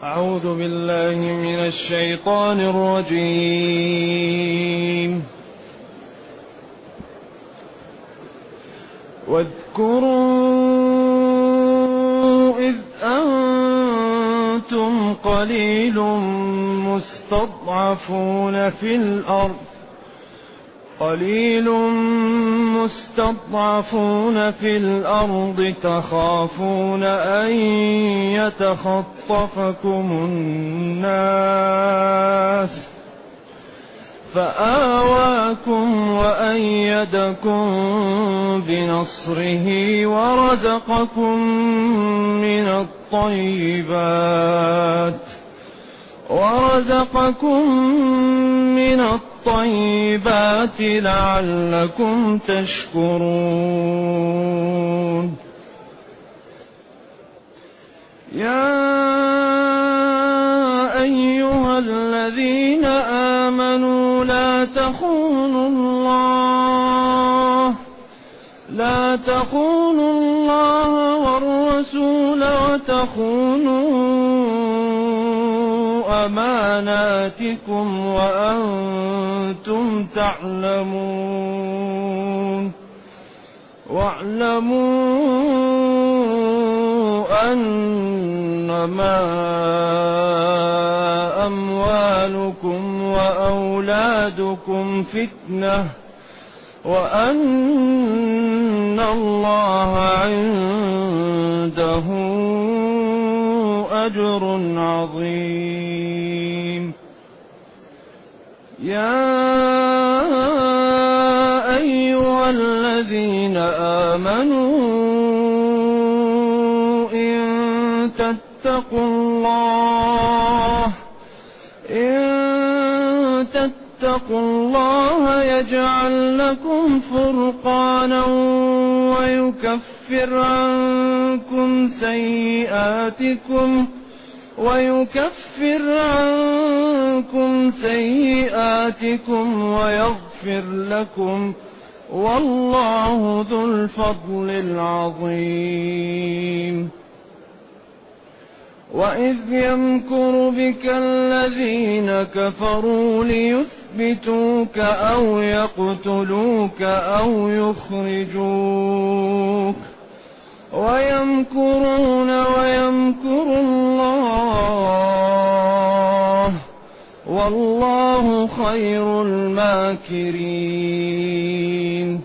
أعوذ بالله من الشيطان الرجيم. واذكروا إذ أنتم قليل مستضعفون في الأرض تخافون أن يتخطفكم الناس فآواكم وأيدكم بنصره ورزقكم من الطيبات لعلكم تشكرون. يا أيها الذين آمنوا لا تخونوا الله والرسول وتخونوا أماناتكم وأنتم تعلمون. واعلموا أنما أموالكم وأولادكم فتنة وأن الله عنده أجر عظيم. يا أيها الذين آمنوا إن تتقوا الله يجعل لكم فرقانا ويكفر عنكم سيئاتكم ويغفر لكم والله ذو الفضل العظيم. وإذ يمكر بك الذين كفروا ليثبتوك أو يقتلوك أو يخرجوك ويمكرون ويمكر الله والله خير الماكرين.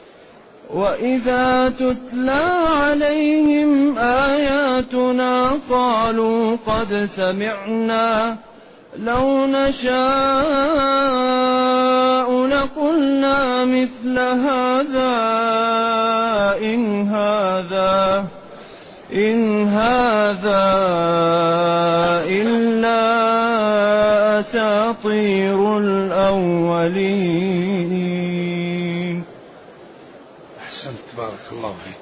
وإذا تتلى عليهم آياتنا قالوا قد سمعنا لو نشاء لقلنا مثل هذا إن هذا إلا أساطير الأولين. أحسنت، بارك الله فيك.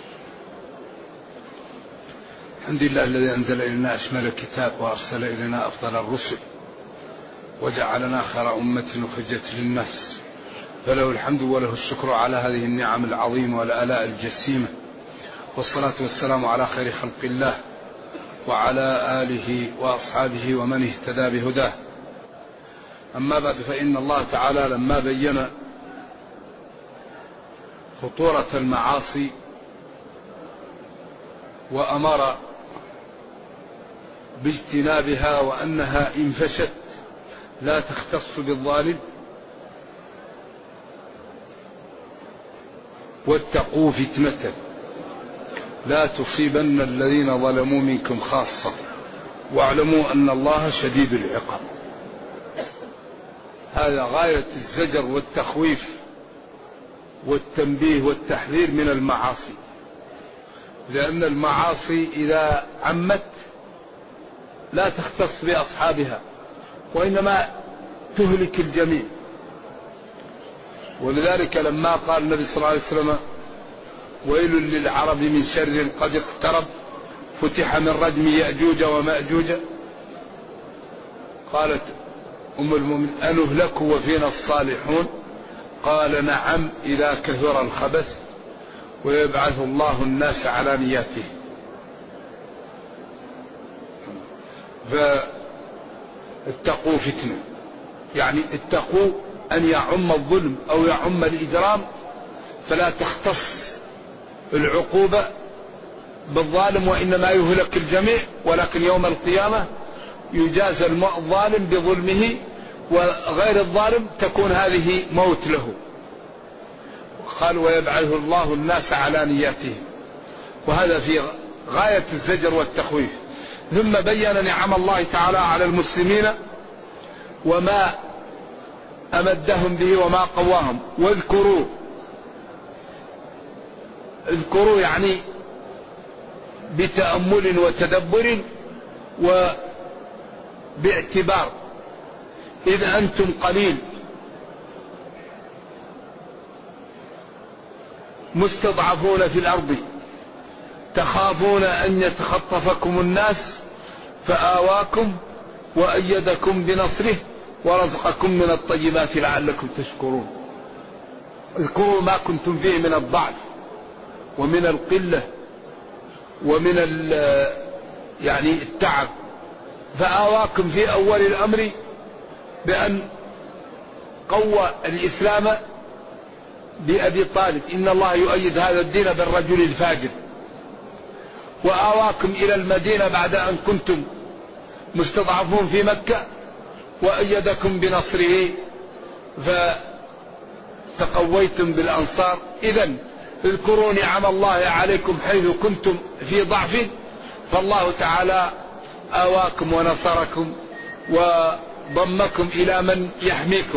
الحمد لله الذي أنزل إلينا أشمل الكتاب وأرسل إلينا أفضل الرسل وجعلنا خير أمة أخرجت للناس، فله الحمد وله الشكر على هذه النعم العظيمة والآلاء الجسيمة، والصلاة والسلام على خير خلق الله وعلى آله وأصحابه ومن اهتدى بهداه. أما بعد، فإن الله تعالى لما بين خطورة المعاصي وأمر باجتنابها وأنها إن فشت لا تختص بالظالم، واتقوا فتنة لا تصيبن الذين ظلموا منكم خاصة واعلموا أن الله شديد العقاب. هذا غاية الزجر والتخويف والتنبيه والتحذير من المعاصي، لأن المعاصي إذا عمت لا تختص بأصحابها وإنما تهلك الجميع. ولذلك لما قال النبي صلى الله عليه وسلم ويل للعرب من شر قد اقترب فتح من ردم يأجوج ومأجوج، قالت أم المؤمنين أنهلك وفينا الصالحون؟ قال نعم إذا كثر الخبث ويبعث الله الناس على نياته. فاتقوا فتنة، يعني اتقوا أن يعم الظلم أو يعم الإجرام، فلا تختص العقوبة بالظالم وإنما يهلك الجميع، ولكن يوم القيامة يجازى الظالم بظلمه، وغير الظالم تكون هذه موت له. قال ويبعث الله الناس على نياتهم، وهذا في غاية الزجر والتخويف. ثم بين نعم الله تعالى على المسلمين وما أمدهم به وما قواهم. اذكروا يعني بتأمل وتدبر وباعتبار، إذ أنتم قليل مستضعفون في الأرض تخافون أن يتخطفكم الناس فآواكم وأيدكم بنصره ورزقكم من الطيبات لعلكم تشكرون. اذكروا ما كنتم فيه من الضعف ومن القلة ومن يعني التعب، فآواكم في أول الأمر بأن قوى الإسلام بأبي طالب، إن الله يؤيد هذا الدين بالرجل الفاجر، وآواكم إلى المدينة بعد أن كنتم مستضعفون في مكة وأيدكم بنصره فتقويتم بالأنصار. إذن اذكروا نعم الله عليكم حيث كنتم في ضعف، فالله تعالى آواكم ونصركم وضمكم إلى من يحميكم،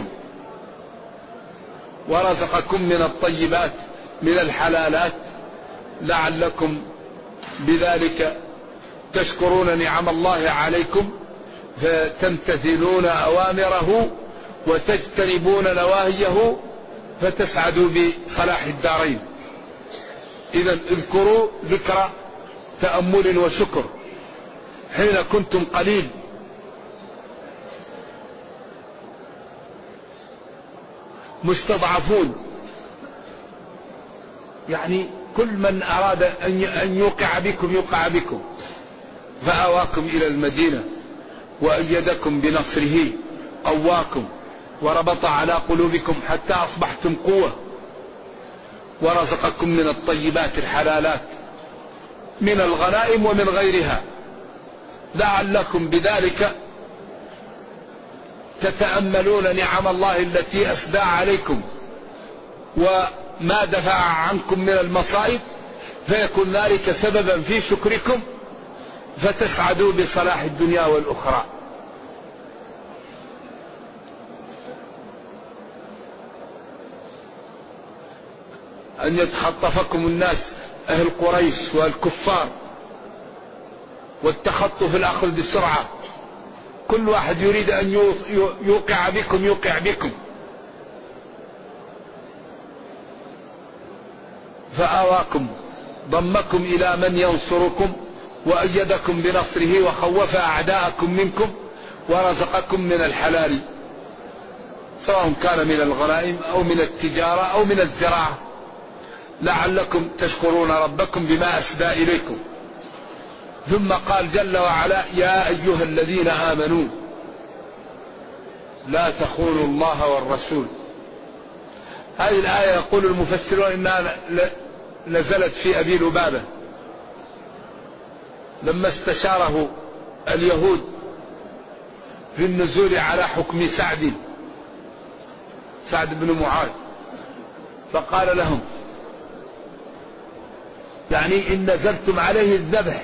ورزقكم من الطيبات من الحلالات لعلكم بذلك تشكرون نعم الله عليكم فتمتثلون أوامره وتجتنبون نواهيه فتسعدوا بصلاح الدارين. إذن اذكروا ذكر تأمل وشكر حين كنتم قليل مستضعفون، يعني كل من أراد أن يوقع بكم يوقع بكم، فآواكم إلى المدينة وأيدكم بنصره قواكم وربط على قلوبكم حتى أصبحتم قوة، ورزقكم من الطيبات الحلالات من الغنائم ومن غيرها لعلكم بذلك تتأملون نعم الله التي أسدى عليكم وما دفع عنكم من المصائب، فيكون ذلك سببا في شكركم فتسعدوا بصلاح الدنيا والأخرى. أن يتخطفكم الناس أهل قريش والكفار والتخطف الأخذ بسرعة، كل واحد يريد أن يوقع بكم فآواكم ضمكم إلى من ينصركم وأيدكم بنصره وخوف أعداءكم منكم ورزقكم من الحلال، سواء كان من الغنائم أو من التجارة أو من الزراعة، لعلكم تشكرون ربكم بما أسدى إليكم. ثم قال جل وعلا يا أيها الذين آمنوا لا تخونوا الله والرسول. هذه الآية يقول المفسرون إنها نزلت في أبي لبابة لما استشاره اليهود في النزول على حكم سعد بن معاذ، فقال لهم يعني إن نزلتم عليه الذبح،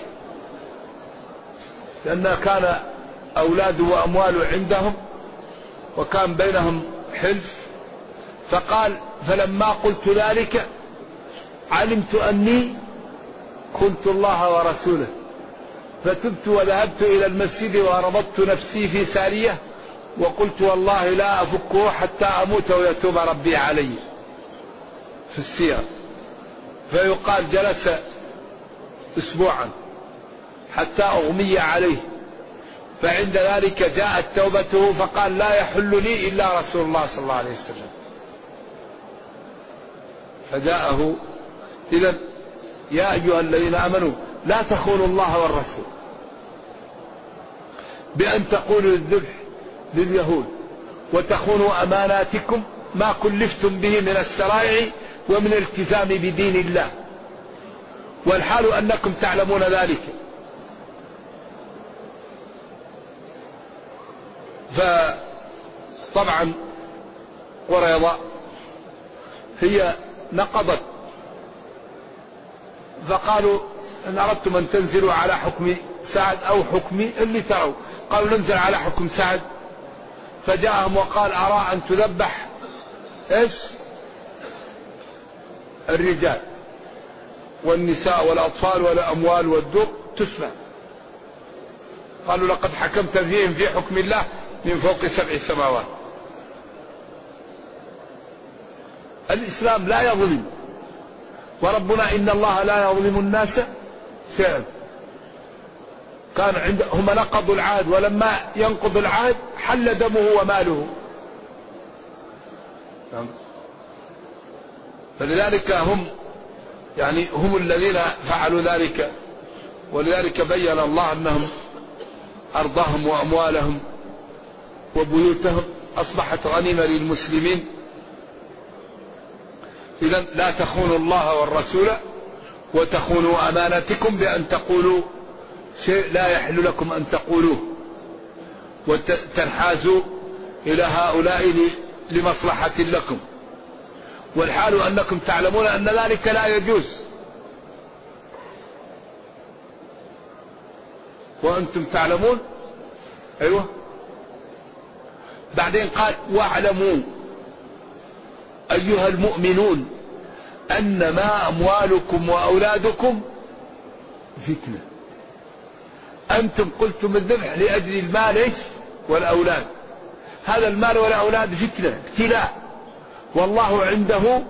لأن كان أولاده وأمواله عندهم وكان بينهم حلف، فقال فلما قلت ذلك علمت أني خنت الله ورسوله فتبت وذهبت إلى المسجد وربطت نفسي في سارية وقلت والله لا أفكه حتى أموت ويتوب ربي علي في السيرة. فيقال جلس أسبوعا حتى أغمي عليه، فعند ذلك جاءت توبته فقال لا يحل لي إلا رسول الله صلى الله عليه وسلم فجاءه. إذن يا أيها الذين آمنوا لا تخونوا الله والرسول. بأن تقولوا الذبح لليهود وتخونوا أماناتكم ما كلفتم به من الشرائع ومن الالتزام بدين الله، والحال أنكم تعلمون ذلك. فطبعا قريظة هي نقضت، فقالوا إن أردتم أن تنزلوا على حكم سعد أو حكمي اللي تروا، قالوا ننزل على حكم سعد. فجاءهم وقال أرى أن تذبح إيش الرجال والنساء والأطفال والأموال والدر تسمع. قالوا لقد حكمت فيهم في حكم الله من فوق 7 سماوات. الإسلام لا يظلم، وربنا إن الله لا يظلم الناس شيئا. كان هم نقضوا العهد، ولما ينقض العهد حل دمه وماله. فلذلك هم الذين فعلوا ذلك، ولذلك بين الله أنهم أرضهم وأموالهم وبيوتهم أصبحت غنيمة للمسلمين. إذن لا تخونوا الله والرسول وتخونوا أمانتكم بأن تقولوا شيء لا يحل لكم أن تقولوه، وتنحازوا إلى هؤلاء لمصلحة لكم، والحال أنكم تعلمون أن ذلك لا يجوز وأنتم تعلمون. أيوة. بعدين قال واعلموا أيها المؤمنون أنما أموالكم وأولادكم فتنة. أنتم قلتم الذبح لأجل المال والأولاد، هذا المال والأولاد فتنة ابتلاء، والله عنده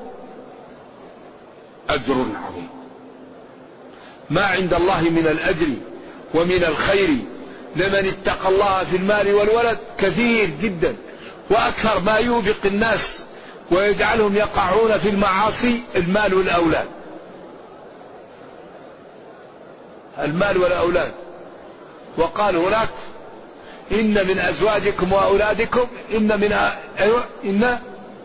أجر عظيم. ما عند الله من الأجر ومن الخير لمن اتقى الله في المال والولد كثير جدا، وأكثر ما يوبق الناس ويجعلهم يقعون في المعاصي المال والأولاد. المال والأولاد. وقال هناك إن من أزواجكم وأولادكم إن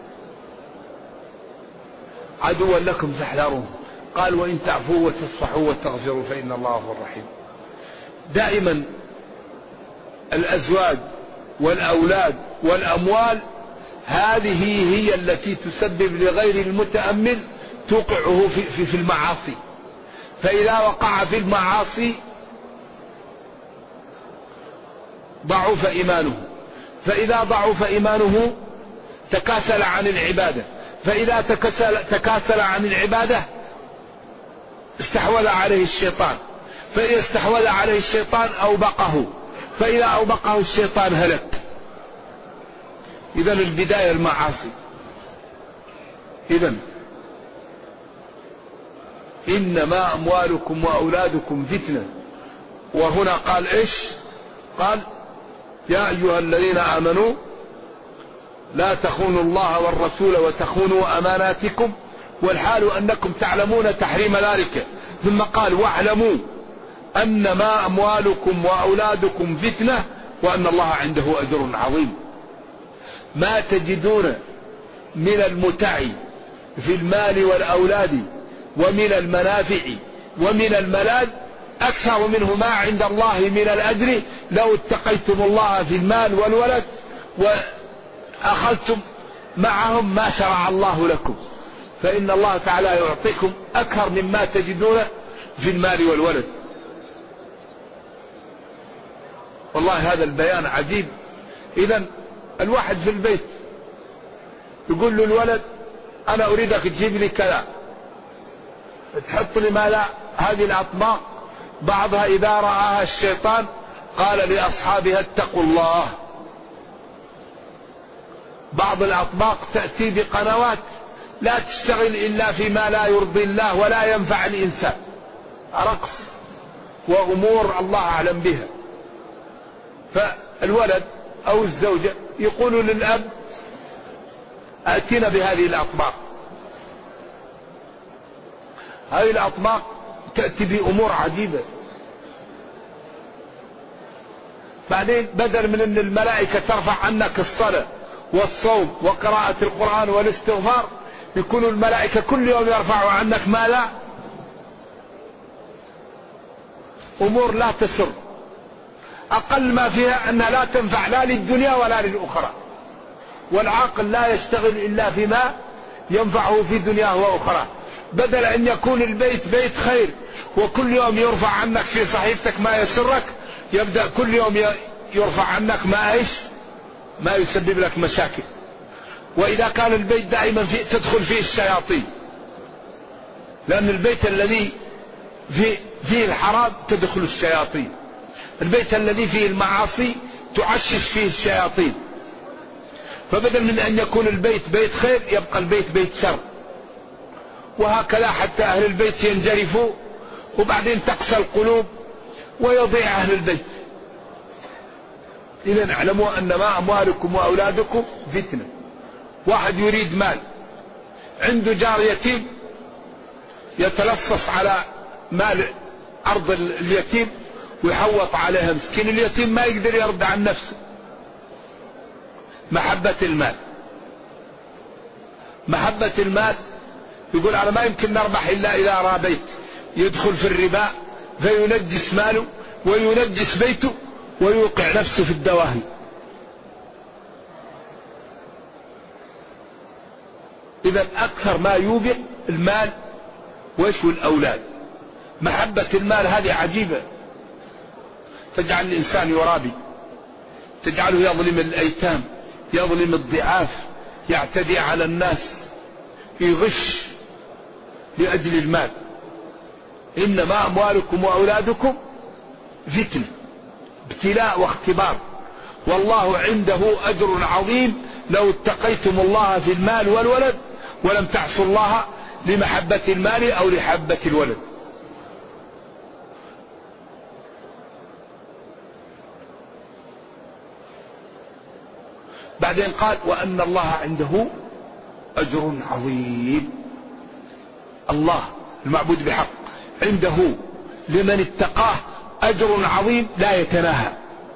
عدوا لكم فاحذروه. قال وإن تعفوا وتصفحوا وتغفروا فإن الله غفور رحيم. دائما الأزواج والأولاد والأموال هذه هي التي تسبب لغير المتأمل توقعه في المعاصي، فإذا وقع في المعاصي ضعف إيمانه، فإذا ضعف إيمانه تكاسل عن العبادة، فإذا تكاسل عن العبادة استحوذ عليه الشيطان، فإذا استحوذ عليه الشيطان أوبقه، فإذا أوبقه الشيطان هلك. إذن البداية المعاصي. إذن إنما أموالكم وأولادكم فتنة. وهنا قال إيش؟ قال يا أيها الذين آمنوا لا تخونوا الله والرسول وتخونوا أماناتكم والحال أنكم تعلمون تحريم ذلك. ثم قال واعلموا أنما أموالكم وأولادكم فتنة وأن الله عنده أجر عظيم. ما تجدون من المتع في المال والأولاد ومن المنافع ومن الملاذ أكثر منه ما عند الله من الأجر لو اتقيتم الله في المال والولد وأخذتم معهم ما شرع الله لكم، فإن الله تعالى يعطيكم أكثر مما تجدون في المال والولد. والله هذا البيان عجيب. إذن الواحد في البيت يقول له الولد أنا أريدك تجيب لي كذا، تحط لي ماذا هذه الأطباق بعضها إذا رآها الشيطان قال لأصحابها اتقوا الله. بعض الأطباق تأتي بقنوات لا تشتغل إلا فيما لا يرضي الله ولا ينفع الإنسان، رقص وأمور الله أعلم بها. فالولد أو الزوجة يقول للأب أتينا بهذه الأطباق. هذه الأطباق تأتي بأمور عجيبة، بعدين بدل من ان الملائكة ترفع عنك الصلاة والصوم وقراءة القرآن والاستغفار، يكون الملائكة كل يوم يرفعوا عنك ماذا؟ أمور لا تسر، أقل ما فيها أنها لا تنفع لا للدنيا ولا للأخرى، والعاقل لا يشتغل إلا فيما ينفعه في دنياه وأخرى. بدل أن يكون البيت بيت خير وكل يوم يرفع عنك في صحيفتك ما يسرك، يبدأ كل يوم يرفع عنك ما يسبب لك مشاكل. وإذا كان البيت دائما تدخل فيه الشياطين، لأن البيت الذي فيه الحرام تدخل الشياطين، البيت الذي فيه المعاصي تعشش فيه الشياطين. فبدل من أن يكون البيت بيت خير يبقى البيت بيت شر، وهكذا حتى أهل البيت ينجرفوا، وبعدين تقسى القلوب ويضيع أهل البيت. إذن اعلموا أنما أموالكم وأولادكم فتنة. واحد يريد مال، عنده جار يتيم يتلصص على مال أرض اليتيم ويحوط عليها، مسكين اليتيم ما يقدر يرد عن نفسه. محبة المال يقول أنا ما يمكن نربح إلا إذا رابيت، يدخل في الربا فينجس ماله وينجس بيته ويوقع نفسه في الدواهي. إذا أكثر ما يوبق المال وإيش الأولاد. محبة المال هذه عجيبة، تجعل الإنسان يرابي، تجعله يظلم الأيتام، يظلم الضعاف، يعتدي على الناس، يغش لأجل المال. إنما أموالكم وأولادكم فتنة، ابتلاء واختبار، والله عنده أجر عظيم لو اتقيتم الله في المال والولد ولم تعصوا الله لمحبة المال أو لحبة الولد. بعدين قال وأن الله عنده أجر عظيم. الله المعبود بحق عنده لمن اتقاه أجر عظيم لا يتناهى،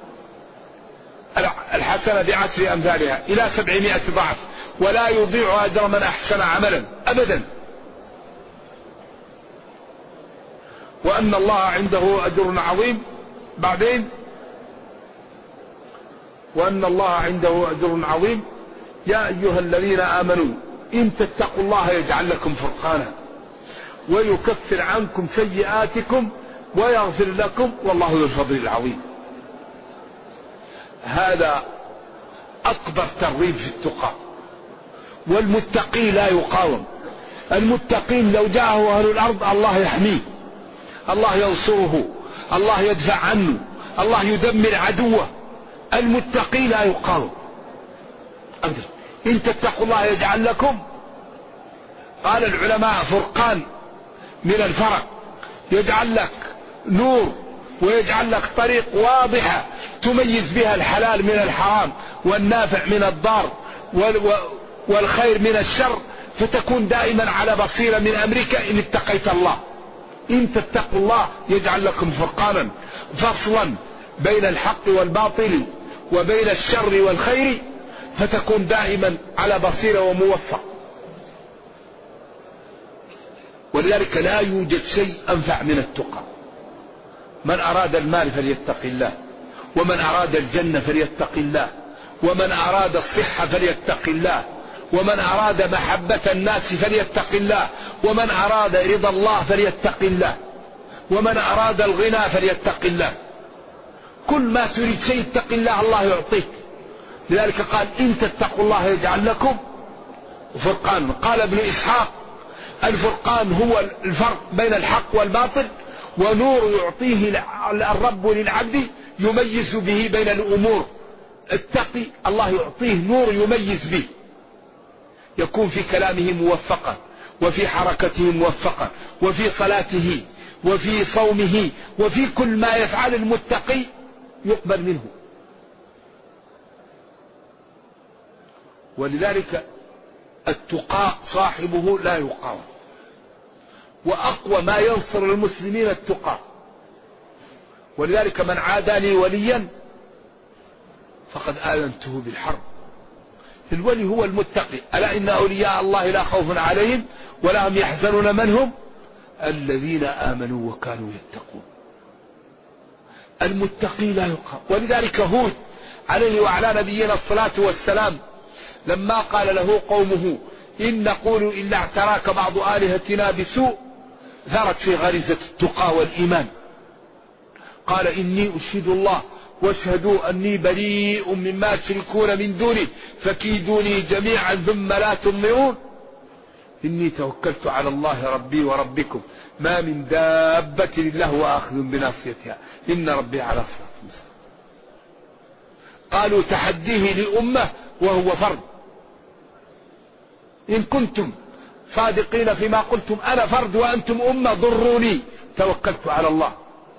الحسنة بعشر أمثالها إلى 700 ضعف، ولا يضيع أجر من أحسن عملا أبدا. وأن الله عنده أجر عظيم. بعدين وأن الله عنده أجر عظيم. يا أيها الذين آمنوا إن تتقوا الله يجعل لكم فرقانا ويكفر عنكم سيئاتكم ويغفر لكم والله ذو الفضل العظيم. هذا أكبر ترغيب في التقى، والمتقي لا يقاوم. المتقين لو جاءه أهل الأرض الله يحميه، الله ينصره، الله يدفع عنه، الله يدمر عدوه. المتقي لا يقاوم أبدا. إن تتقوا الله يجعل لكم، قال العلماء فرقان من الفرق، يجعل لك نور ويجعل لك طريق واضحة تميز بها الحلال من الحرام والنافع من الضار والخير من الشر، فتكون دائما على بصيرة من أمرك إن اتقيت الله. إن تتقوا الله يجعل لكم فرقانا، فصلا بين الحق والباطل وبين الشر والخير، فتكون دائما على بصيرة وموفق. ولذلك لا يوجد شيء أنفع من التقى. من أراد المال فليتق الله، ومن أراد الجنة فليتق الله، ومن أراد الصحة فليتق الله، ومن أراد محبة الناس فليتق الله، ومن أراد رضا الله فليتق الله، ومن أراد الغنى فليتق الله. كل ما تريد شيء اتق الله، الله يعطيك. لذلك قال إن تتقوا الله يجعل لكم فرقان. قال ابن إسحاق الفرقان هو الفرق بين الحق والباطل، ونور يعطيه الرب للعبد يميز به بين الأمور. التقي الله يعطيه نور يميز به، يكون في كلامه موفقا، وفي حركته موفقا، وفي صلاته، وفي صومه، وفي كل ما يفعل المتقي يقبل منه. ولذلك التقاء صاحبه لا يقاوم، وأقوى ما ينصر المسلمين التقاء. ولذلك من عادى لي وليا فقد آذنته بالحرب. الولي هو المتقي. ألا إن أولياء الله لا خوف عليهم ولا هم يحزنون. من هم؟ الذين آمنوا وكانوا يتقون. المتقي لا يقهر. ولذلك هود عليه وعلى نبينا الصلاة والسلام لما قال له قومه إن نقول إلا اعتراك بعض آلهتنا بسوء ثارت في غريزة التقى والإيمان. قال إني أشهد الله واشهدوا أني بريء مما تشركون من دوني فكيدوني جميعا ثم لا تنظرون إني توكلت على الله ربي وربكم ما من دابة إلا هو آخذ بناصيتها إن ربي على صراط مستقيم. قالوا تحديه لأمة وهو فرد. إن كنتم صادقين فيما قلتم أنا فرد وأنتم أمة ضروني توكلت على الله.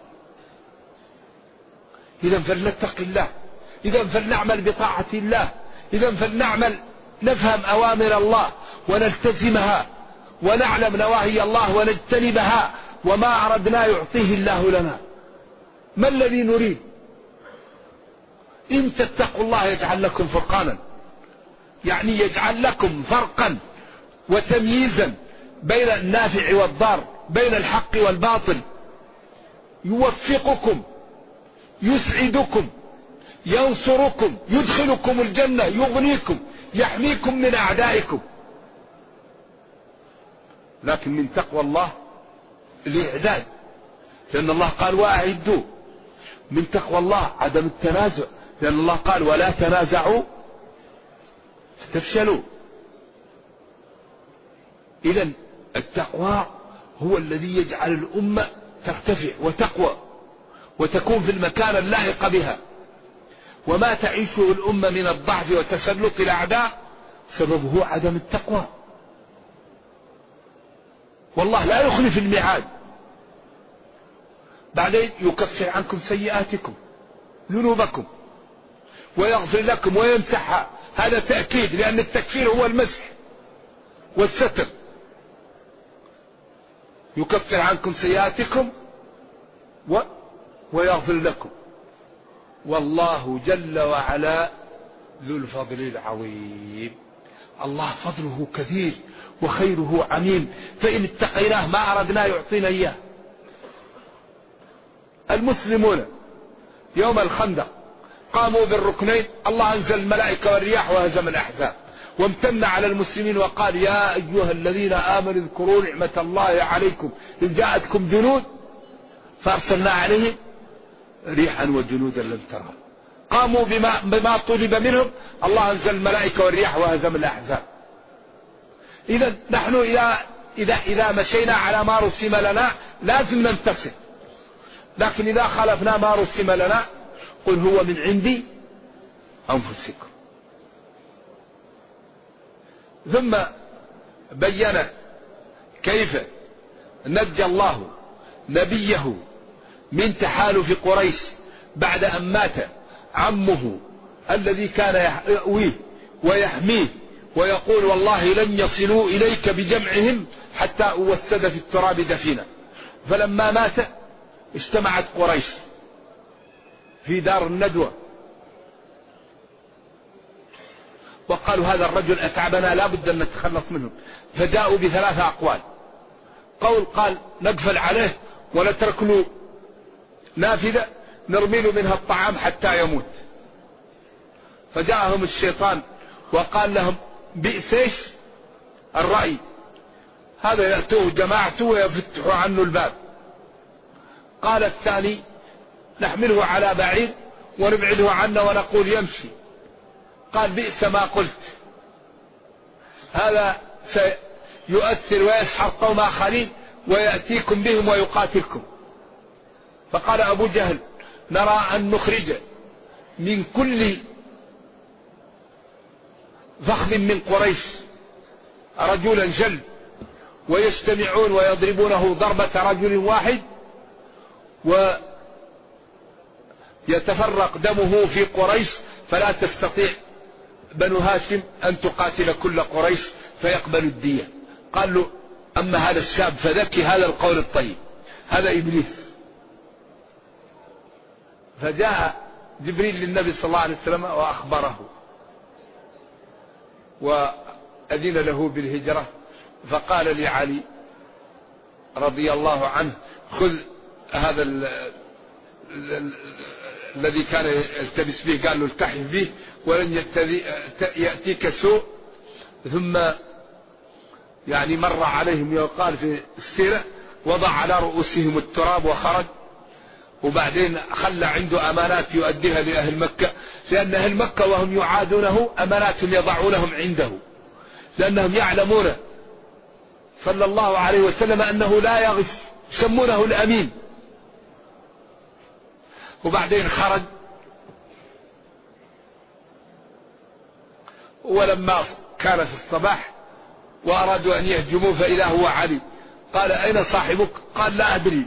إذا فلنتق الله، إذا فلنعمل بطاعة الله، إذا فلنعمل نفهم أوامر الله ونلتزمها ونعلم نواهي الله ونجتنبها وما أردنا يعطيه الله لنا. ما الذي نريد؟ إن تتقوا الله يجعل لكم فرقانا، يعني يجعل لكم فرقا وتمييزا بين النافع والضار، بين الحق والباطل، يوفقكم، يسعدكم، ينصركم، يدخلكم الجنة، يغنيكم، يحميكم من أعدائكم. لكن من تقوى الله الإعداد، لأن الله قال وأعدوا. من تقوى الله عدم التنازع، لأن الله قال ولا تنازعوا فتفشلوا. إذن التقوى هو الذي يجعل الأمة ترتفع وتقوى وتكون في المكان اللائق بها. وما تعيشه الأمة من الضعف وتسلط الأعداء سببه عدم التقوى. والله لا يخلف الميعاد. بعدين يكفر عنكم سيئاتكم ذنوبكم ويغفر لكم ويمسحها. هذا تأكيد، لأن التكفير هو المسح والستر. يكفر عنكم سيئاتكم ويغفر لكم. والله جل وعلا ذو الفضل العظيم. الله فضله كثير وخيره عميم، فإن اتقيناه ما أردنا يعطينا إياه. المسلمون يوم الخندق قاموا بالركنين، الله أنزل الملائكة والرياح وهزم الأحزاب وامتن على المسلمين وقال يا أيها الذين آمنوا اذكروا نعمة الله عليكم إذ جاءتكم جنود فأرسلنا عليهم ريحا وجنودا لم ترها. قاموا بما طلب منهم، الله أنزل الملائكة والرياح وهزم الأحزاب. إذا نحن إذا مشينا على ما رسم لنا لازم ننتصر، لكن إذا خالفنا ما رسم لنا قل هو من عندي أنفسكم. ثم بين كيف نجى الله نبيه من تحالف قريش بعد أن مات عمه الذي كان يأويه ويحميه ويقول والله لن يصلوا إليك بجمعهم حتى أوسد في التراب دفينا. فلما مات اجتمعت قريش في دار الندوة وقالوا هذا الرجل أتعبنا لا بد أن نتخلص منه. فجاءوا بثلاثة أقوال. قال نقفل عليه ونترك له نافذة نرمي له منها الطعام حتى يموت. فجاءهم الشيطان وقال لهم بئس ايش الرأي هذا، يأتوه جماعته ويفتحوا عنه الباب. قال الثاني نحمله على بعير ونبعده عنا ونقول يمشي. قال بئس ما قلت، هذا سيؤثر ويسحر قوم آخرين ويأتيكم بهم ويقاتلكم. فقال أبو جهل نرى أن نخرج من كل فخذ من قريش رجلا جلد ويجتمعون ويضربونه ضربة رجل واحد ويتفرق دمه في قريش فلا تستطيع بنو هاشم أن تقاتل كل قريش فيقبل الدية. قال له أما هذا الشاب فذكي هذا القول الطيب، هذا إبليس. فجاء جبريل للنبي صلى الله عليه وسلم وأخبره وأذن له بالهجرة، فقال لعلي رضي الله عنه خذ هذا الذي كان يلتبس به، قال له التحف به ولن يأتيك سوء. ثم يعني مر عليهم يقال في السيرة وضع على رؤوسهم التراب وخرج، وبعدين خلى عنده أمانات يؤديها لأهل مكة، لأن أهل مكة وهم يعادونه أمانات يضعونهم عنده، لأنهم يعلمون صلى الله عليه وسلم أنه لا يغش، يسمونه الأمين. وبعدين خرج، ولما كان في الصباح وأرادوا أن يهجموه فإذا هو علي، قال أين صاحبك؟ قال لا أدري.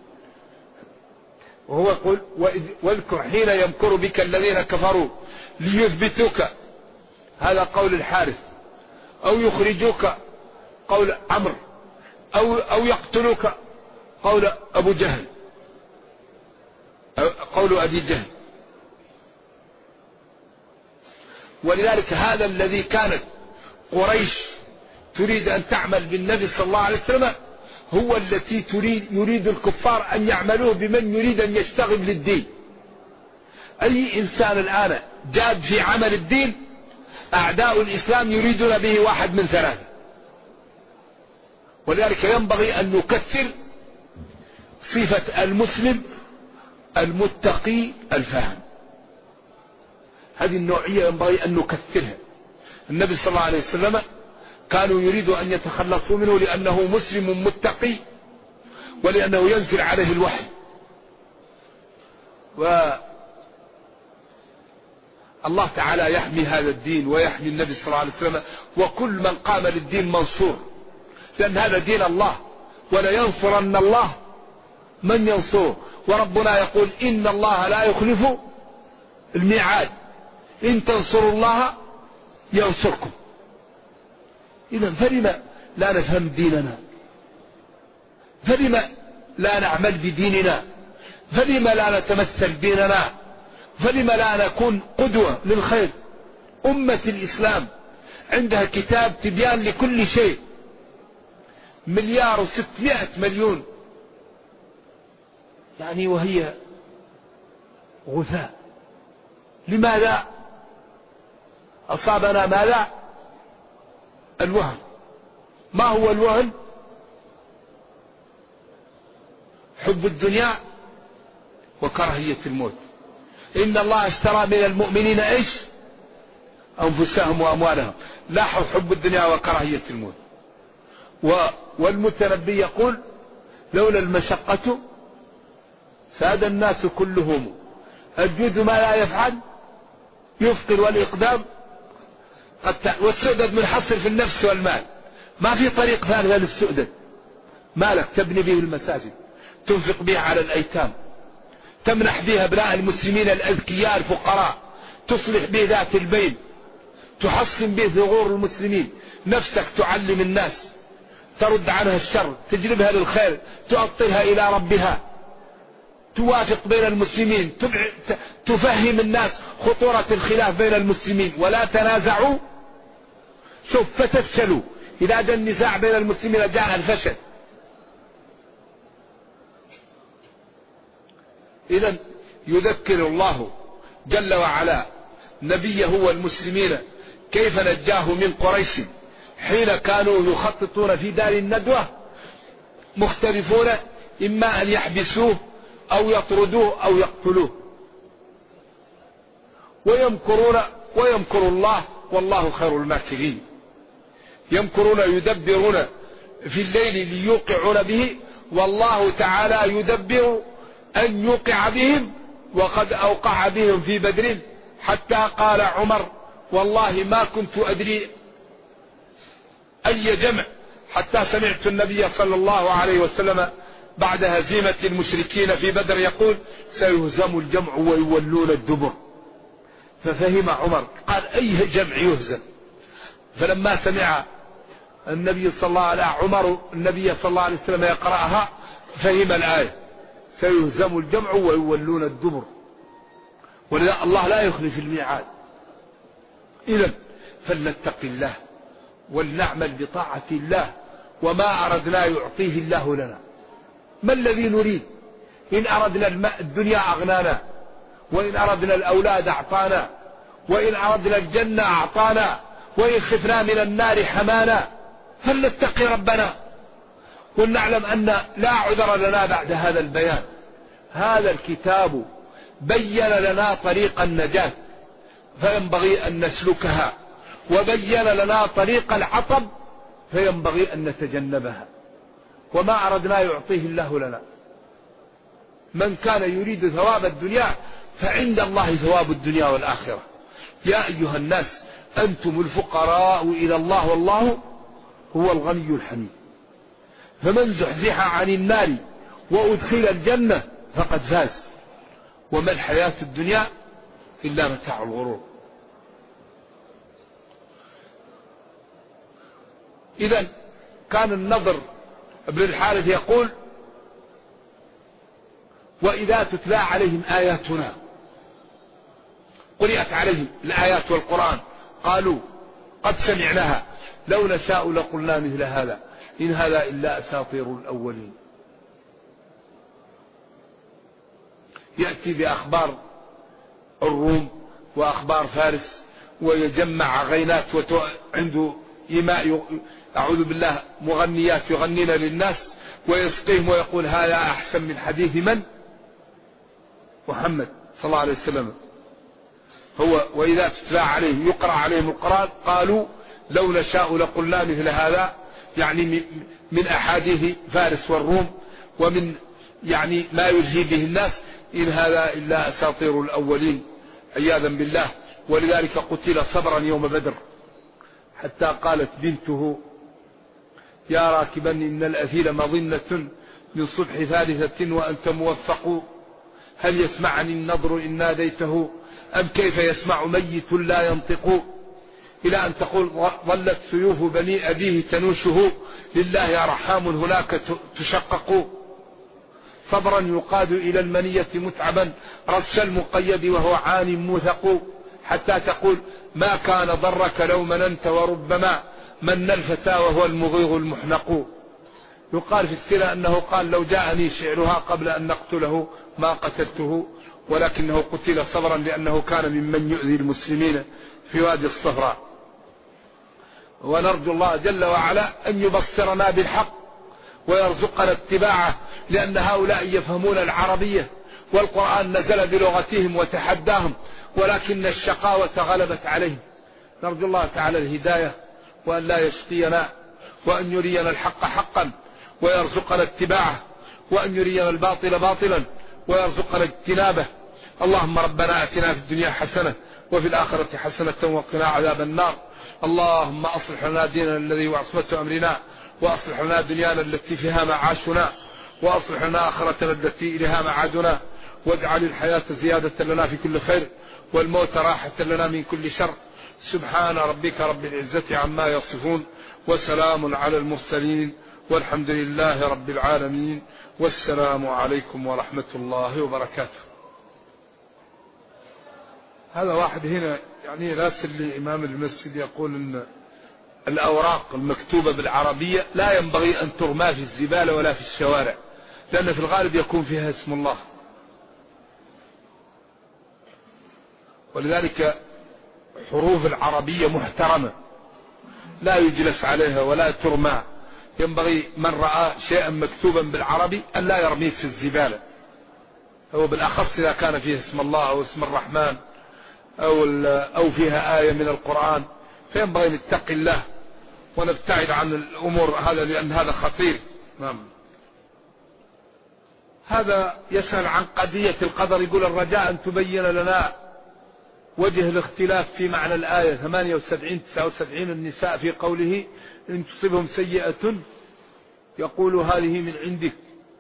وهو يقول واذكر حين يمكر بك الذين كفروا ليثبتوك، هذا قول الحارث، أو يخرجوك قول عمرو، أو يقتلوك قول أبو جهل، قول أبي جهل. ولذلك هذا الذي كانت قريش تريد أن تعمل بالنبي صلى الله عليه وسلم هو التي يريد الكفار أن يعملوه بمن يريد أن يشتغل للدين. أي إنسان الآن جاد في عمل الدين أعداء الإسلام يريدون به واحد من ثلاثة. ولذلك ينبغي أن نكثر صفة المسلم المتقي الفاهم، هذه النوعية ينبغي أن نكثرها. النبي صلى الله عليه وسلم كانوا يريدوا أن يتخلصوا منه لأنه مسلم متقي ولأنه ينزل عليه الوحي. والله تعالى يحمي هذا الدين ويحمي النبي صلى الله عليه وسلم، وكل من قام للدين منصور، لأن هذا دين الله، ولا ينصرن الله من ينصره. وربنا يقول إن الله لا يخلف الميعاد، إن تنصروا الله ينصركم. إذا فلما لا نفهم ديننا؟ فلما لا نعمل بديننا؟ فلما لا نتمثل ديننا؟ فلما لا نكون قدوة للخير؟ أمة الإسلام عندها كتاب تبيان لكل شيء، 1,600,000,000 يعني، وهي غثاء. لماذا أصابنا ماذا؟ الوهن. ما هو الوهن؟ حب الدنيا وكراهية الموت. إن الله اشترى من المؤمنين إيش؟ أنفسهم وأموالهم. لاحظوا حب الدنيا وكراهية الموت. والمتنبي يقول لولا المشقة ساد الناس كلهم، الجود ما لا يفعل يفقر، والإقدام والسؤدد منحصر في النفس والمال، ما في طريق ثالثة للسؤدد. مالك تبني به المساجد، تنفق به على الأيتام، تمنح به أبناء المسلمين الأذكياء الفقراء، تصلح به ذات البين، تحصن به ثغور المسلمين. نفسك تعلم الناس، ترد عنها الشر، تجلبها للخير، تؤطرها إلى ربها، توافق بين المسلمين، تفهم الناس خطورة الخلاف بين المسلمين، ولا تنازعوا شوف فتفشلوا. إذا جاء النزاع بين المسلمين جاء الفشل. إذن يذكر الله جل وعلا نبيه والمسلمين كيف نجاه من قريش حين كانوا يخططون في دار الندوة مختلفون، إما أن يحبسوه أو يطردوه أو يقتلوه، ويمكر الله والله خير الماكرين. يمكرون يدبرون في الليل ليوقعون به، والله تعالى يدبر أن يوقع بهم، وقد أوقع بهم في بدر، حتى قال عمر والله ما كنت أدري أي جمع حتى سمعت النبي صلى الله عليه وسلم بعد هزيمة المشركين في بدر يقول سيهزم الجمع ويولون الدبر. ففهم عمر، قال أي جمع يهزم؟ فلما سمع النبي صلى الله عليه وسلم يقرأها فهم الآية سيهزم الجمع ويولون الدبر. ولذا الله لا يخلف الميعاد. إذا فلنتق الله ولنعمل بطاعة الله، وما أردنا يعطيه الله لنا. ما الذي نريد؟ إن أردنا الدنيا أغنانا، وإن أردنا الأولاد أعطانا، وإن أردنا الجنة أعطانا، وإن خفنا من النار حمانا. فلنتقي ربنا ولنعلم أن لا عذر لنا بعد هذا البيان. هذا الكتاب بين لنا طريق النجاة فينبغي أن نسلكها، وبين لنا طريق العطب فينبغي أن نتجنبها. وما أردنا يعطيه الله لنا. من كان يريد ثواب الدنيا فعند الله ثواب الدنيا والآخرة. يا أيها الناس أنتم الفقراء إلى الله والله هو الغني الحميد. فمن زحزح عن النار وأدخل الجنة فقد فاز، وما الحياة الدنيا إلا متاع الغرور. إذن كان النضر ابن الحارث يقول: وإذا تتلى عليهم آياتنا، قرأت عليهم الآيات والقرآن، قالوا قد سمعناها لو نشاء لقلنا مثل هذا إن هذا إلا أساطير الأولين. يأتي بأخبار الروم وأخبار فارس، ويجمع غينات عنده إيماء أعوذ بالله مغنيات يغنين للناس ويسقيهم ويقول: هذا أحسن من حديث من؟ محمد صلى الله عليه وسلم. هو وإذا تتلى عليهم يقرأ عليهم القرآن قالوا لو نشاء لقلنا مثل هذا، يعني من أحاديث فارس والروم، ومن يعني ما يلهي به الناس، إن هذا إلا أساطير الأولين عياذا بالله. ولذلك قتل صبرا يوم بدر، حتى قالت بنته: يا راكبا إن الأثيل مظنة من صبح ثالثة وأنت موفق، هل يسمعني النضر إن ناديته أم كيف يسمع ميت لا ينطق. إلى أن تقول: ظلت سيوف بني أبيه تنوشه، لله يا رحام هناك تشقق. صبرا يقاد إلى المنية متعبا رش المقيد وهو عان موثق، حتى تقول: ما كان ضرك لو مننت وربما من الفتى وهو المغيظ المحنق. يقال في السيرة أنه قال: لو جاءني شعرها قبل أن نقتله ما قتلته، ولكنه قتل صبرا لأنه كان ممن يؤذي المسلمين في وادي الصفراء. ونرجو الله جل وعلا أن يبصرنا بالحق ويرزقنا اتباعه، لأن هؤلاء يفهمون العربية والقرآن نزل بلغتهم وتحداهم، ولكن الشقاوة غلبت عليهم. نرجو الله تعالى الهداية، وأن لا يشقينا، وأن يرينا الحق حقا ويرزقنا اتباعه، وأن يرينا الباطل باطلا ويرزقنا اجتنابه. اللهم ربنا أتنا في الدنيا حسنة وفي الآخرة حسنة وقنا عذاب النار. اللهم أصلح لنا ديننا الذي هو عصمة أمرنا، وأصلح لنا دنيانا التي فيها معاشنا، وأصلح لنا آخرتنا التي إليها معادنا، واجعل الحياة زيادة لنا في كل خير والموت راحة لنا من كل شر. سبحان ربك رب العزة عما يصفون، وسلام على المرسلين، والحمد لله رب العالمين، والسلام عليكم ورحمة الله وبركاته. هذا واحد هنا يعني راسل لإمام المسجد يقول أن الأوراق المكتوبة بالعربية لا ينبغي أن ترمى في الزبالة ولا في الشوارع، لأن في الغالب يكون فيها اسم الله. ولذلك حروف العربية محترمة لا يجلس عليها ولا ترمى. ينبغي من رأى شيئا مكتوبا بالعربي أن لا يرميه في الزبالة، هو بالأخص إذا كان فيه اسم الله أو اسم الرحمن أو فيها آية من القرآن، فينبغي نتقي الله ونبتعد عن الأمور هذا، لأن هذا خطير. نعم. هذا يسأل عن قضية القدر، يقول: الرجاء أن تبين لنا وجه الاختلاف في معنى الآية 78-79 النساء في قوله: إن تصبهم سيئة يقول هذه من عندك،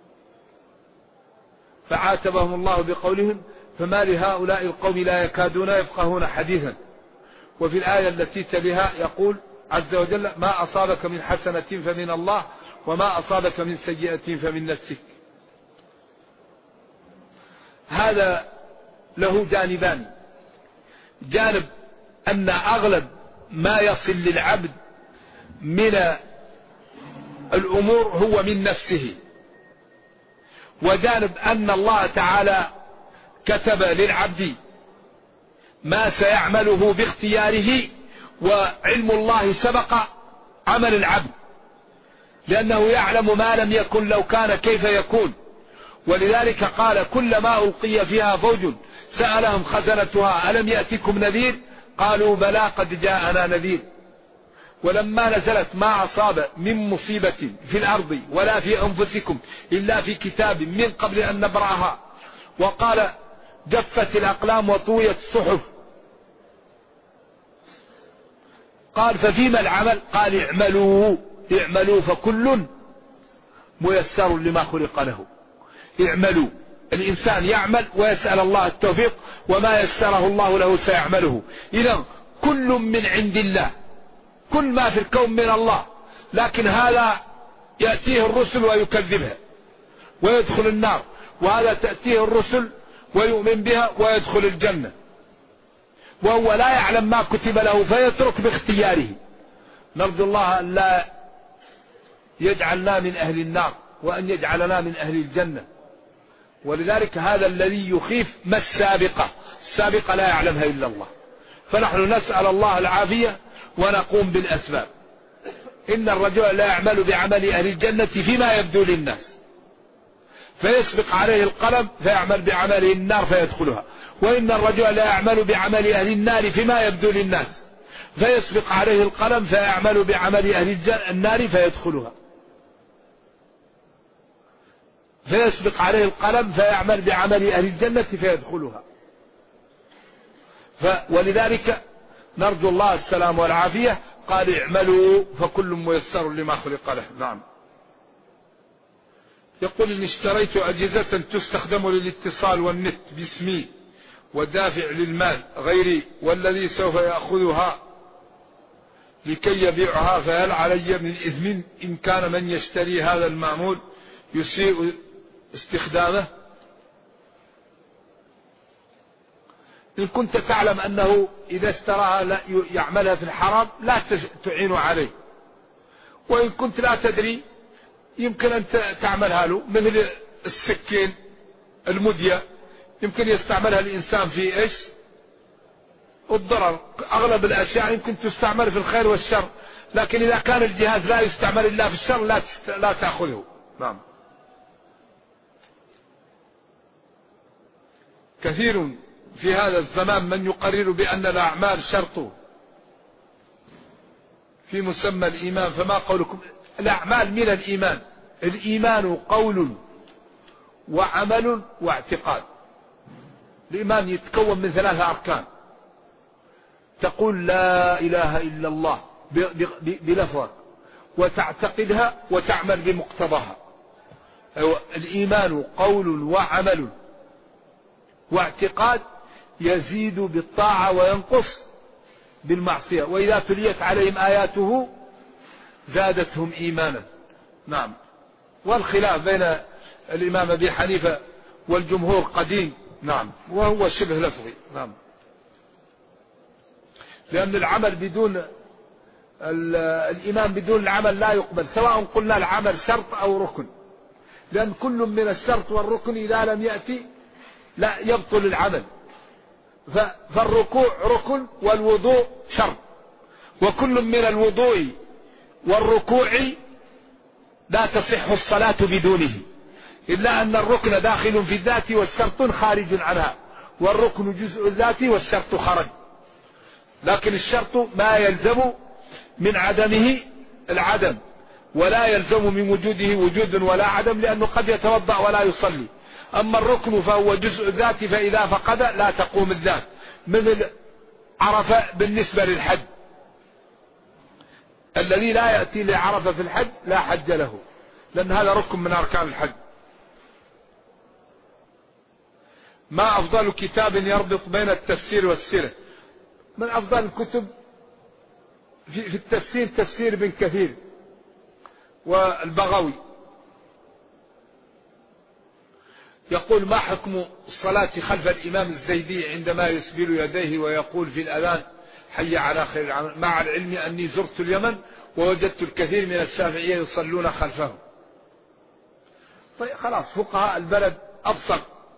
فعاتبهم الله بقولهم: فما لهؤلاء القوم لا يكادون يفقهون حديثا. وفي الآية التي تليها يقول عز وجل: ما أصابك من حسنة فمن الله وما أصابك من سيئة فمن نفسك. هذا له جانبان: جانب أن أغلب ما يصل للعبد من الأمور هو من نفسه، وجانب أن الله تعالى كتب للعبد ما سيعمله باختياره، وعلم الله سبق عمل العبد، لأنه يعلم ما لم يكن لو كان كيف يكون. ولذلك قال: كلما ألقي فيها فوج سألهم خزنتها ألم يأتكم نذير؟ قالوا بلى قد جاءنا نذير. ولما نزلت ما أصاب من مصيبة في الأرض ولا في أنفسكم إلا في كتاب من قبل أن نبرأها، وقال: جفت الأقلام وطويت الصحف. قال: ففيما العمل؟ قال: اعملوا فكل ميسر لما خلق له. اعملوا، الإنسان يعمل ويسأل الله التوفيق، وما يسره الله له سيعمله. إذا كل من عند الله، كل ما في الكون من الله، لكن هذا يأتيه الرسل ويكذبها ويدخل النار، وهذا تأتيه الرسل ويؤمن بها ويدخل الجنة، وهو لا يعلم ما كتب له فيترك باختياره. نرجو الله أن لا يجعلنا من أهل النار، وأن يجعلنا من أهل الجنة. ولذلك هذا الذي يخيف ما السابقة لا يعلمها إلا الله. فنحن نسأل الله العافية ونقوم بالأسباب. إن الرجل لا يعمل بعمل أهل الجنة فيما يبدو للناس، فيسبق عليه القلم فيعمل بعمل النار فيدخلها. وإن الرجل لا يعمل بعمل أهل النار فيما يبدو للناس، فيسبق عليه القلم فيعمل بعمل أهل النار فيدخلها. فيسبق عليه القلم فيعمل بعمل أهل الجنة فيدخلها. ولذلك نرجو الله السلام والعافية. قال: اعملوا فكل ميسر لما خلق له. نعم. يقول: إن اشتريت أجهزة تستخدم للاتصال والنت باسمي ودافع للمال غيري، والذي سوف يأخذها لكي يبيعها، فهل علي من إثم إن كان من يشتري هذا المعمول يسيء استخدامه؟ إن كنت تعلم أنه إذا اشتراها يعملها في الحرام لا تعين عليه، وإن كنت لا تدري يمكن أن تعملها له، مثل السكين المدية يمكن يستعملها الإنسان في إيش؟ الضرر. أغلب الأشياء يمكن تستعمل في الخير والشر، لكن إذا كان الجهاز لا يستعمل إلا في الشر لا تأخذه. نعم. كثير في هذا الزمان من يقرر بأن الأعمال شرط في مسمى الإيمان، فما قولكم؟ الأعمال من الإيمان. الإيمان قول وعمل واعتقاد. الإيمان يتكون من 3 أركان: تقول لا إله إلا الله بلفظك، وتعتقدها وتعمل بمقتضاها. الإيمان قول وعمل واعتقاد، يزيد بالطاعة وينقص بالمعصية، وإذا تليت عليهم آياته زادتهم إيمانا. نعم. والخلاف بين الإمام أبي حنيفة والجمهور قديم. نعم. وهو شبه لفظي. نعم. لأن العمل بدون الإيمان بدون العمل لا يقبل، سواء قلنا العمل شرط أو ركن، لأن كل من الشرط والركن إذا لم يأتي لا يبطل العمل. فالركوع ركن والوضوء شرط، وكل من الوضوء والركوع لا تصح الصلاة بدونه، إلا أن الركن داخل في الذات والشرط خارج عنها، والركن جزء الذات والشرط خرج. لكن الشرط ما يلزم من عدمه العدم، ولا يلزم من وجوده وجود ولا عدم، لأنه قد يتوضأ ولا يصلي. أما الركن فهو جزء الذات، فإذا فقد لا تقوم الذات، مثل عرفة بالنسبة للحج. الذي لا يأتي لعرفة في الحج لا حج له، لأن هذا ركن من أركان الحج. ما أفضل كتاب يربط بين التفسير والسيرة؟ من أفضل الكتب في التفسير تفسير ابن كثير والبغوي. يقول: ما حكم الصلاة خلف الإمام الزيدي عندما يسبل يديه ويقول في الأذان حي على خير العمل، مع العلم أني زرت اليمن ووجدت الكثير من الشافعية يصلون خلفه؟ طيب خلاص، فقهاء البلد أبصر.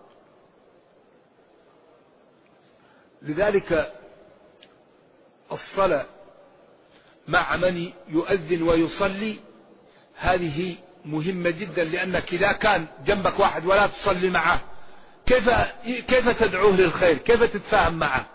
لذلك الصلاة مع من يؤذن ويصلي هذه مهمة جدا، لأنك إذا كان جنبك واحد ولا تصلي معه كيف تدعوه للخير؟ كيف تتفاهم معه؟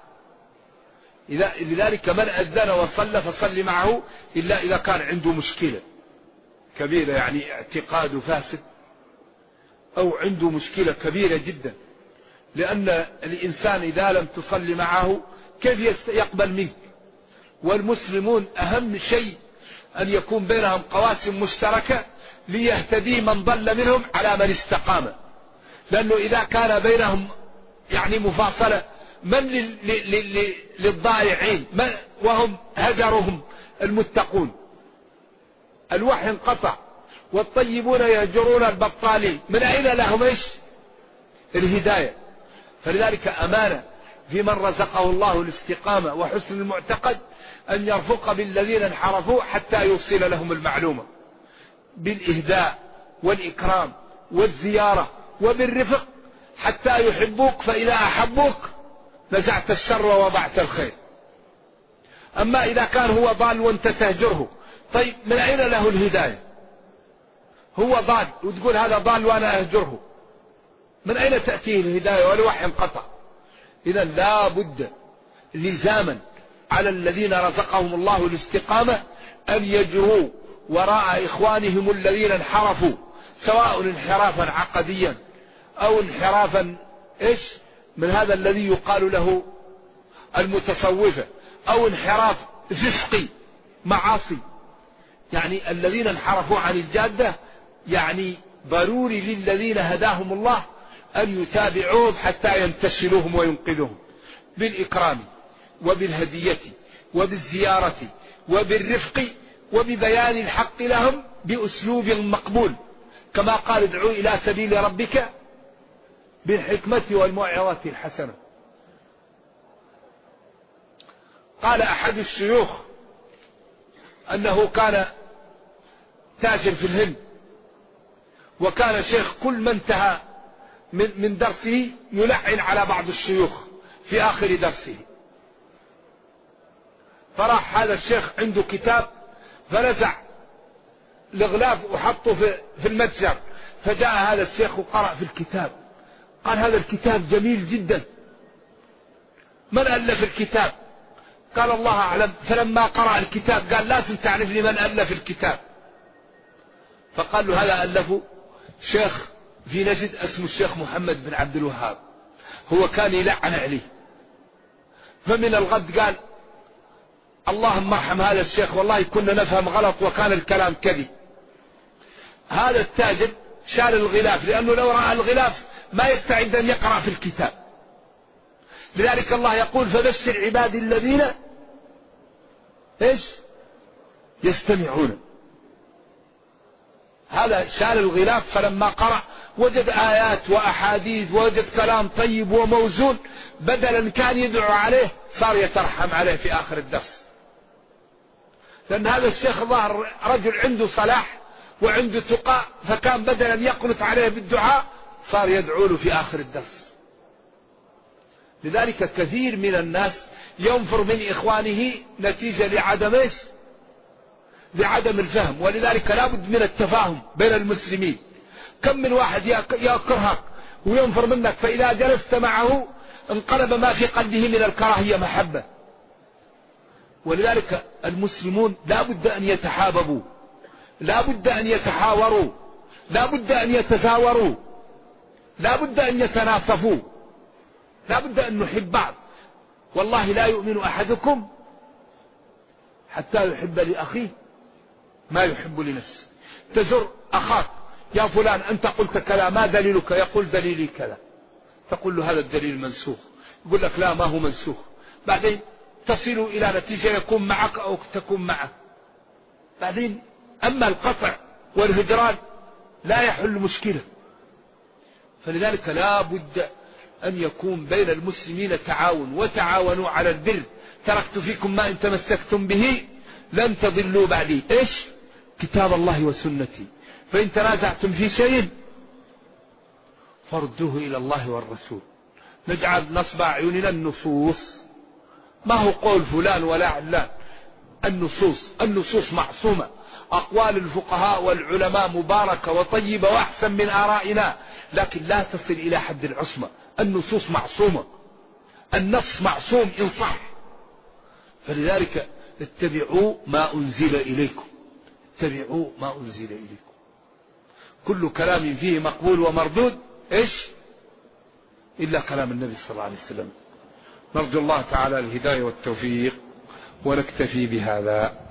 لذلك من أذن وصلى فصلي معه، إلا إذا كان عنده مشكلة كبيرة، يعني اعتقاد فاسد، أو عنده مشكلة كبيرة جدا. لأن الإنسان إذا لم تصلي معه كيف يقبل منك؟ والمسلمون أهم شيء أن يكون بينهم قواسم مشتركة ليهتدي من ضل منهم على من استقام. لأنه إذا كان بينهم يعني مفاصلة، من للضائعين؟ وهم هجرهم المتقون. الوحي انقطع والطيبون يهجرون البطالين، من أين لهم إيش؟ الهداية. فلذلك أمانة في من رزقه الله الاستقامة وحسن المعتقد أن يرفق بالذين انحرفوا حتى يوصل لهم المعلومة بالإهداء والإكرام والزيارة وبالرفق حتى يحبوك، فإذا أحبوك نزعت الشر ووضعت الخير. أما إذا كان هو ضال وانت تهجره، طيب من أين له الهداية؟ هو ضال وتقول هذا ضال وأنا أهجره، من أين تأتيه الهداية والوحي انقطع؟ إذا لا بد لزاما على الذين رزقهم الله الاستقامة أن يجروا وراء إخوانهم الذين انحرفوا، سواء انحرافا عقديا أو انحرافا إيش من هذا الذي يقال له المتصوفة، أو انحراف فسقي معاصي. يعني الذين انحرفوا عن الجادة، يعني ضروري للذين هداهم الله أن يتابعوهم حتى ينتشلوهم وينقذوهم بالإكرام وبالهدية وبالزيارة وبالرفق وببيان الحق لهم بأسلوب مقبول، كما قال: ادعوا إلى سبيل ربك بالحكمة والموعظة الحسنة. قال أحد الشيوخ أنه كان تاجر في الهند، وكان شيخ كل ما انتهى من درسه يلعن على بعض الشيوخ في آخر درسه. فراح هذا الشيخ عنده كتاب فنزع الغلاف وحطه في المتجر، فجاء هذا الشيخ وقرأ في الكتاب، قال: هذا الكتاب جميل جدا، من ألف الكتاب؟ قال: الله أعلم. فلما قرأ الكتاب قال: لازم تعرف لي من ألف الكتاب. فقال له: هذا ألفه شيخ في نجد اسمه الشيخ محمد بن عبد الوهاب، هو كان يلعن عليه. فمن الغد قال: اللهم ارحم هذا الشيخ، والله كنا نفهم غلط وكان الكلام كذب. هذا التاجر شال الغلاف، لأنه لو رأى الغلاف ما يستعد أن يقرأ في الكتاب. لذلك الله يقول: فبشر عبادي الذين إيش يستمعون. هذا شال الغلاف، فلما قرأ وجد آيات وأحاديث ووجد كلام طيب وموزون، بدلا كان يدعو عليه صار يترحم عليه في آخر الدرس. لأن هذا الشيخ ظهر رجل عنده صلاح وعنده تقى، فكان بدلا يقنط عليه بالدعاء صار يدعو له في آخر الدرس. لذلك كثير من الناس ينفر من إخوانه نتيجة لعدم الفهم. ولذلك لا بد من التفاهم بين المسلمين. كم من واحد يكرهك وينفر منك، فإذا جلست معه انقلب ما في قلبه من الكراهية محبة. ولذلك المسلمون لا بد أن يتحاببوا، لا بد أن يتحاوروا، لا بد أن يتزاوروا، لا بد أن يتناصفوا، لا بد أن نحب بعض. والله لا يؤمن أحدكم حتى يحب لأخيه ما يحب لنفسه. تزر أخاك: يا فلان أنت قلت كذا، ما دليلك؟ يقول: دليلي كذا. تقول له: هذا الدليل منسوخ. يقول لك: لا، ما هو منسوخ. بعدين تصلوا إلى نتيجة يكون معك أو تكون معه. بعدين أما القطع والهجران لا يحل مشكلة. فلذلك لا بد أن يكون بين المسلمين تعاون، وتعاونوا على البر. تركت فيكم ما إن تمسكتم به لن تضلوا بعدي، إيش؟ كتاب الله وسنتي. فإن تنازعتم في شيء فردوه إلى الله والرسول. نجعل نصب أعيننا النصوص، ما هو قول فلان ولا علان، النصوص معصومة. أقوال الفقهاء والعلماء مباركة وطيبة وأحسن من آرائنا، لكن لا تصل إلى حد العصمة. النصوص معصومة، النص معصوم إن صح. فلذلك اتبعوا ما أنزل إليكم، اتبعوا ما أنزل إليكم. كل كلام فيه مقبول ومردود، إيش؟ إلا كلام النبي صلى الله عليه وسلم. نرجو الله تعالى الهداية والتوفيق، ونكتفي بهذا.